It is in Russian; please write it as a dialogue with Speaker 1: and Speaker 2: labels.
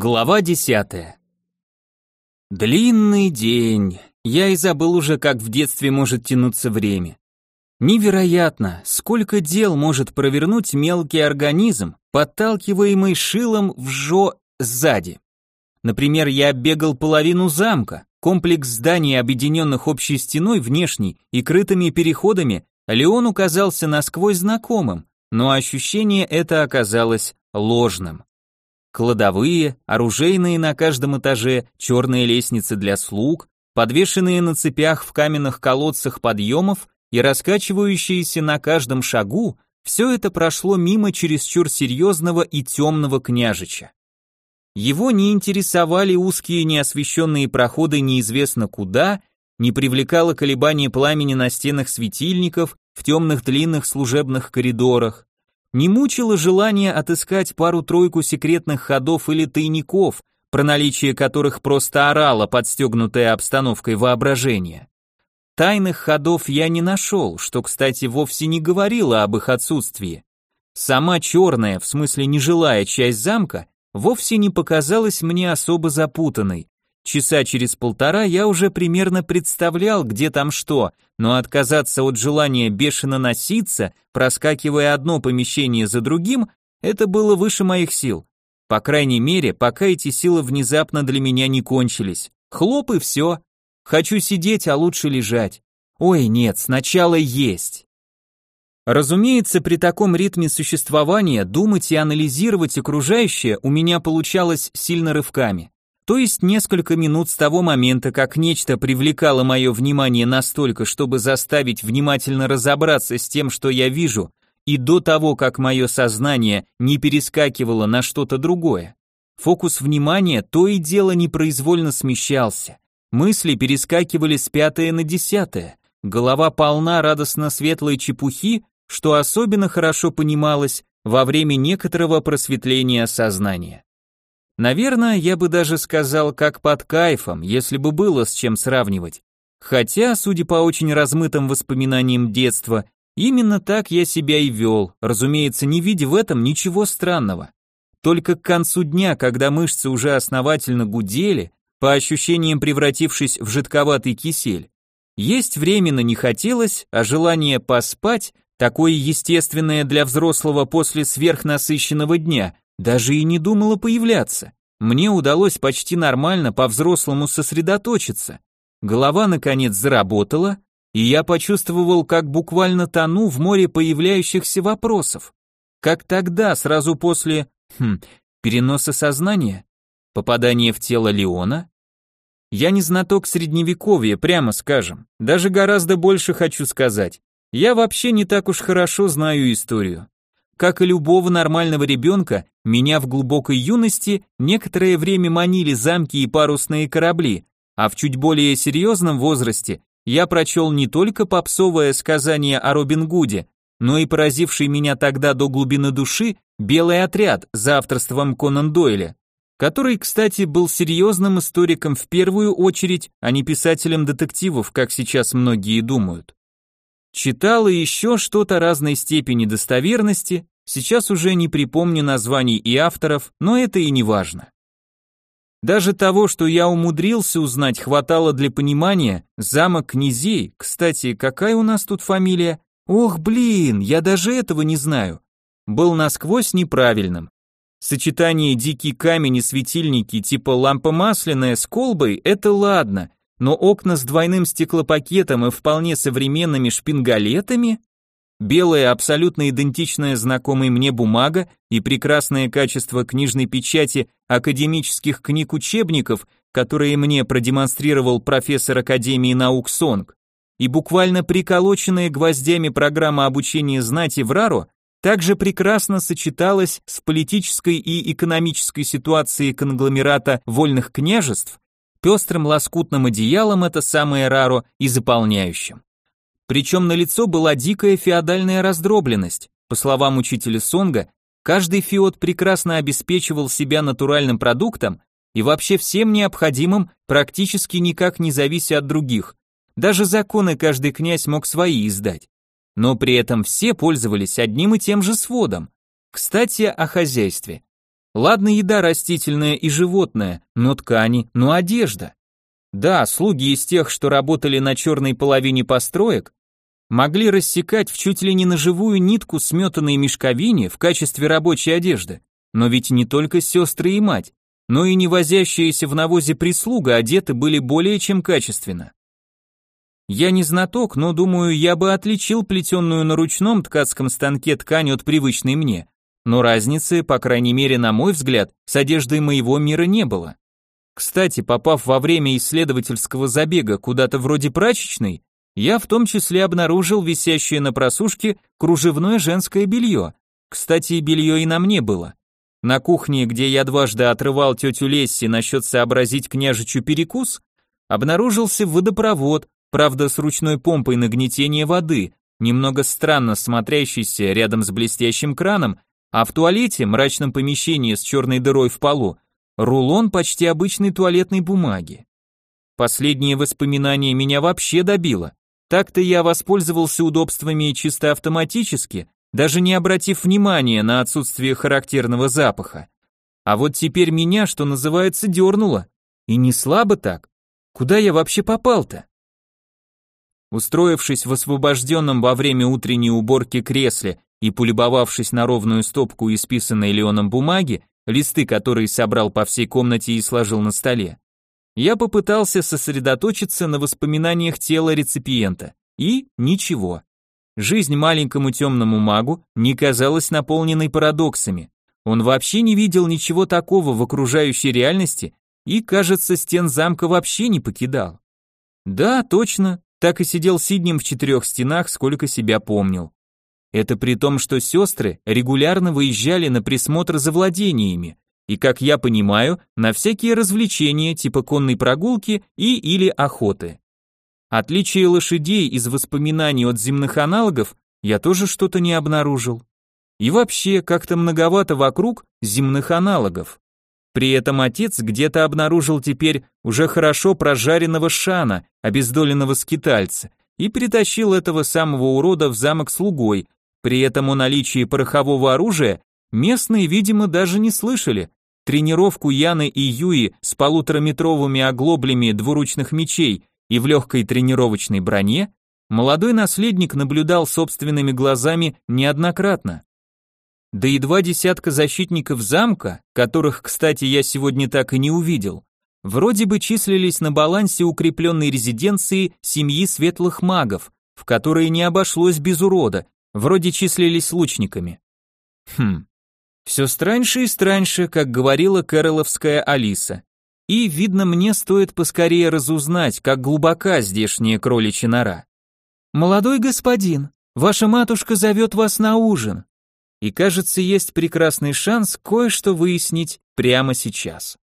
Speaker 1: Глава 10. Длинный день. Я и забыл уже, как в детстве может тянуться время. Невероятно, сколько дел может провернуть мелкий организм, подталкиваемый шилом сзади. Например, я оббегал половину замка, комплекс зданий, объединенных общей стеной внешней и крытыми переходами. Леону казался насквозь знакомым, но ощущение это оказалось ложным. Кладовые, оружейные на каждом этаже, черные лестницы для слуг, подвешенные на цепях в каменных колодцах подъемов и раскачивающиеся на каждом шагу, все это прошло мимо чересчур серьезного и темного княжича. Его не интересовали узкие неосвещенные проходы неизвестно куда, не привлекало колебание пламени на стенах светильников в темных длинных служебных коридорах, не мучило желание отыскать пару-тройку секретных ходов или тайников, про наличие которых просто орало подстегнутая обстановкой воображения. Тайных ходов я не нашел, что, кстати, вовсе не говорило об их отсутствии. Сама черная, в смысле нежилая часть замка, вовсе не показалась мне особо запутанной. Часа через полтора я уже примерно представлял, где там что, но отказаться от желания бешено носиться, проскакивая одно помещение за другим, это было выше моих сил. По крайней мере, пока эти силы внезапно для меня не кончились. Хлоп и все. Хочу сидеть, а лучше лежать. Ой, нет, сначала есть. Разумеется, при таком ритме существования думать и анализировать окружающее у меня получалось сильно рывками. То есть несколько минут с того момента, как нечто привлекало мое внимание настолько, чтобы заставить внимательно разобраться с тем, что я вижу, и до того, как мое сознание не перескакивало на что-то другое. Фокус внимания то и дело непроизвольно смещался. Мысли перескакивали с пятое на десятое. Голова полна радостно светлой чепухи, что особенно хорошо понималось во время некоторого просветления сознания. Наверное, я бы даже сказал, как под кайфом, если бы было с чем сравнивать. Хотя, судя по очень размытым воспоминаниям детства, именно так я себя и вел, разумеется, не видя в этом ничего странного. Только к концу дня, когда мышцы уже основательно гудели, по ощущениям превратившись в жидковатый кисель, есть временно не хотелось, а желание поспать, такое естественное для взрослого после сверхнасыщенного дня, даже и не думало появляться. Мне удалось почти нормально по-взрослому сосредоточиться. Голова наконец заработала, и я почувствовал, как буквально тону в море появляющихся вопросов. Как тогда, сразу после, переноса сознания? Попадание в тело Леона? Я не знаток средневековья, прямо скажем. Даже гораздо больше хочу сказать. Я вообще не так уж хорошо знаю историю. Как и любого нормального ребенка, меня в глубокой юности некоторое время манили замки и парусные корабли, а в чуть более серьезном возрасте я прочел не только попсовое сказание о Робин Гуде, но и поразивший меня тогда до глубины души «Белый отряд» за авторством Конан Дойля, который, кстати, был серьезным историком в первую очередь, а не писателем детективов, как сейчас многие думают. Читал и еще что-то разной степени достоверности, сейчас уже не припомню названий и авторов, но это и не важно. Даже того, что я умудрился узнать, хватало для понимания, замок князей, кстати, какая у нас тут фамилия? Ох, блин, я даже этого не знаю. Был насквозь неправильным. Сочетание дикий камень и светильники типа лампа масляная с колбой – это ладно, но окна с двойным стеклопакетом и вполне современными шпингалетами? Белая, абсолютно идентичная знакомой мне бумага и прекрасное качество книжной печати академических книг-учебников, которые мне продемонстрировал профессор Академии наук Сонг, и буквально приколоченная гвоздями программа обучения знати в РАРО также прекрасно сочеталась с политической и экономической ситуацией конгломерата вольных княжеств, пестрым лоскутным одеялом это самое РАРО и заполняющим. Причем налицо была дикая феодальная раздробленность. По словам учителя Сонга, каждый феод прекрасно обеспечивал себя натуральным продуктом и вообще всем необходимым, практически никак не завися от других. Даже законы каждый князь мог свои издать. Но при этом все пользовались одним и тем же сводом. Кстати, о хозяйстве. Ладно, еда растительная и животная, но ткани, но одежда. Да, слуги из тех, что работали на черной половине построек, могли рассекать в чуть ли не на живую нитку сметанной мешковине в качестве рабочей одежды. Но ведь не только сестры и мать, но и не возящаяся в навозе прислуга одеты были более чем качественно. Я не знаток, но думаю, я бы отличил плетенную на ручном ткацком станке ткань от привычной мне. Но разницы, по крайней мере на мой взгляд, с одеждой моего мира не было. Кстати, попав во время исследовательского забега куда-то вроде прачечной, я в том числе обнаружил висящее на просушке кружевное женское белье. Кстати, и белье и на мне было. На кухне, где я дважды отрывал тетю Лесси насчет сообразить княжичу перекус, обнаружился водопровод, правда с ручной помпой нагнетения воды, немного странно смотрящийся рядом с блестящим краном, а в туалете, мрачном помещении с черной дырой в полу, рулон почти обычной туалетной бумаги. Последнее воспоминание меня вообще добило. Так-то я воспользовался удобствами чисто автоматически, даже не обратив внимания на отсутствие характерного запаха. А вот теперь меня, что называется, дернуло. И не слабо так. Куда я вообще попал-то? Устроившись в освобожденном во время утренней уборки кресле и полюбовавшись на ровную стопку исписанной Леоном бумаги, листы которые собрал по всей комнате и сложил на столе, я попытался сосредоточиться на воспоминаниях тела реципиента. И ничего. Жизнь маленькому темному магу не казалась наполненной парадоксами. Он вообще не видел ничего такого в окружающей реальности и, кажется, стен замка вообще не покидал. Да, точно, так и сидел сиднем в 4 стенах, сколько себя помнил. Это при том, что сестры регулярно выезжали на присмотр за владениями и, как я понимаю, на всякие развлечения типа конной прогулки и или охоты. Отличие лошадей из воспоминаний от земных аналогов я тоже что-то не обнаружил. И вообще, как-то многовато вокруг земных аналогов. При этом отец где-то обнаружил теперь уже хорошо прожаренного шана, обездоленного скитальца, и притащил этого самого урода в замок слугой. При этом о наличии порохового оружия местные, видимо, даже не слышали. Тренировку Яны и Юи с 1,5-метровыми оглоблями двуручных мечей и в легкой тренировочной броне молодой наследник наблюдал собственными глазами неоднократно. Да и 2 десятка защитников замка, которых, кстати, я сегодня так и не увидел, вроде бы числились на балансе укрепленной резиденции семьи светлых магов, в которой не обошлось без урода, вроде числились лучниками. Все страньше и страньше, как говорила кэроловская Алиса. И, видно, мне стоит поскорее разузнать, как глубока здешняя кроличья нора. «Молодой господин, ваша матушка зовет вас на ужин». И кажется, есть прекрасный шанс кое-что выяснить прямо сейчас.